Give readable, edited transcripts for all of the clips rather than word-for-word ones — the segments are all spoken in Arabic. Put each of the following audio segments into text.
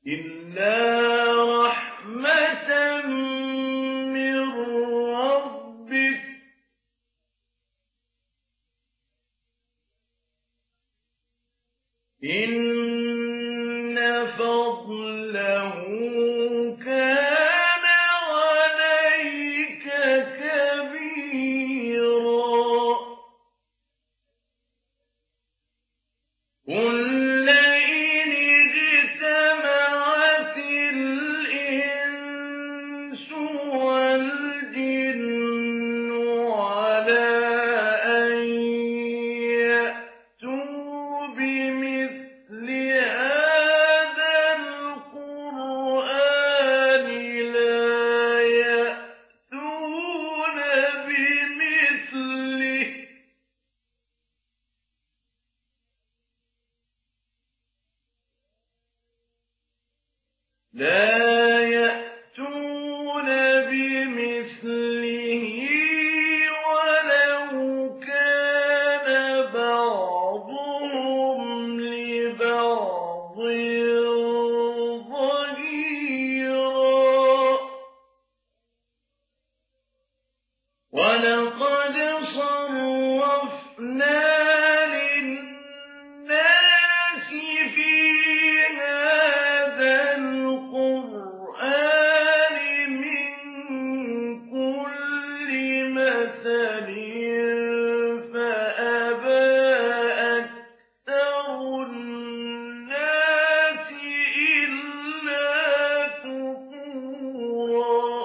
إلا رحمة من ربك إن فضله كان عليك كبيرا قل لئن اجتمعت الإنس والجن على أن يأتوا بمثل هذا القرآن لا يأتون بمثله ولو كان بعضهم لبعض ظهيرا ولقد صرفنا للناس في هذا القرآن من كل مثل فأبى أكثر الناس إلا كفورا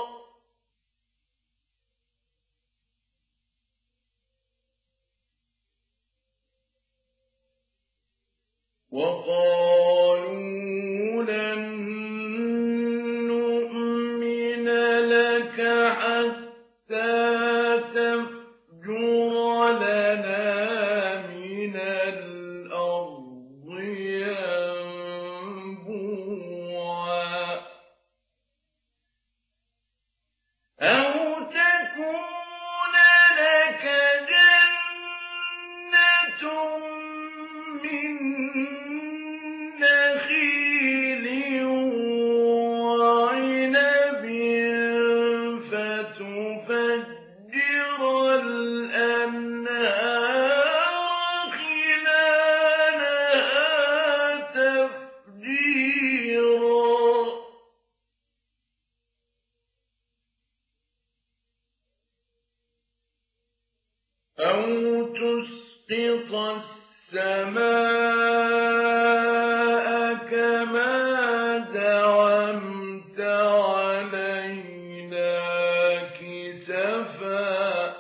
وقالوا لن نؤمن لك حتى تفجر لنا من الأرض ينبوعا أو تكون لك جنة من نخيل وعنب فتفجر الأنهار خلالها تفجيرا أو تسقط السماء كما زعمت علينا كسفا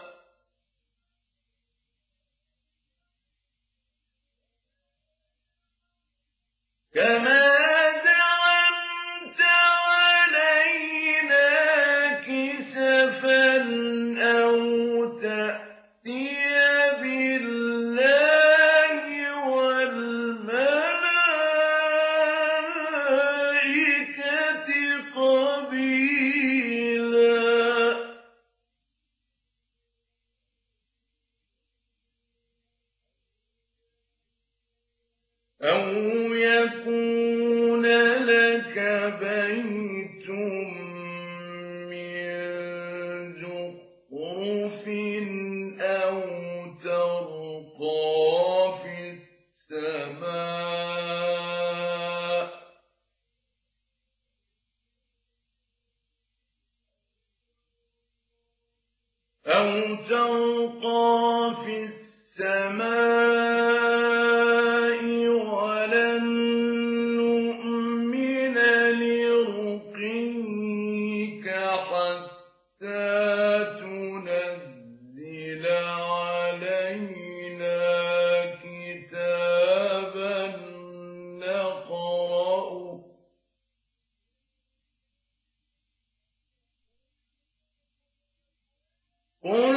أو تأتي بالله والملائكة قبيلا أو يكون لك بيت من زخرف أو ترقى في السماء ولن نؤمن لرقيك حتى تنزل علينا كتابا نقرأه قل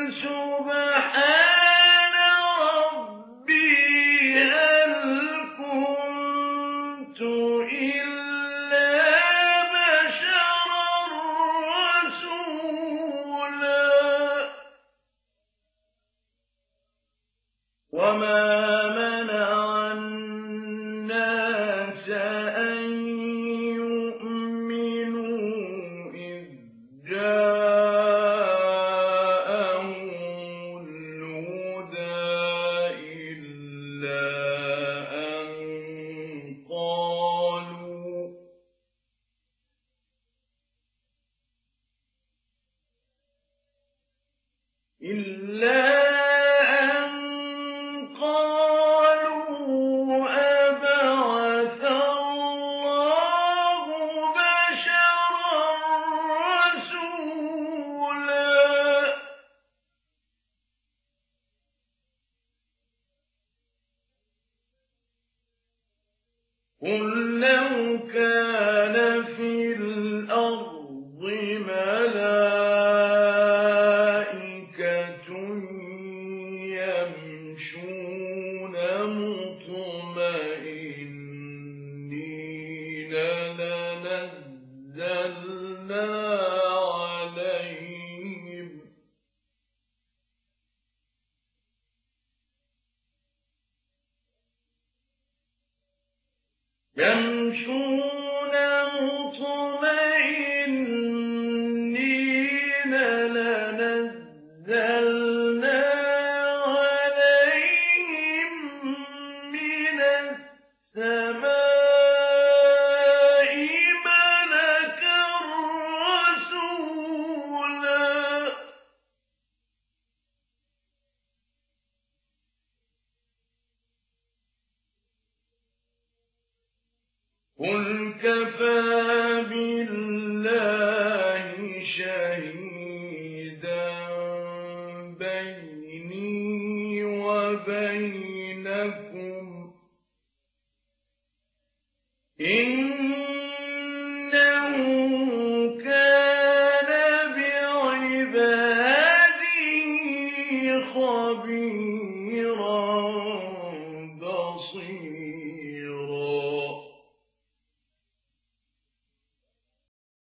سبحان ربي هل كنت إلا بشرا رسولا وما منع الناس أن لو كان في الأرض ملائكة يمشون مطمئنين لنزلنا عليهم من السماء ملكا رسولا قل كفى بالله شهيدا بيني وبينكم إنه كان بعباده خبيرا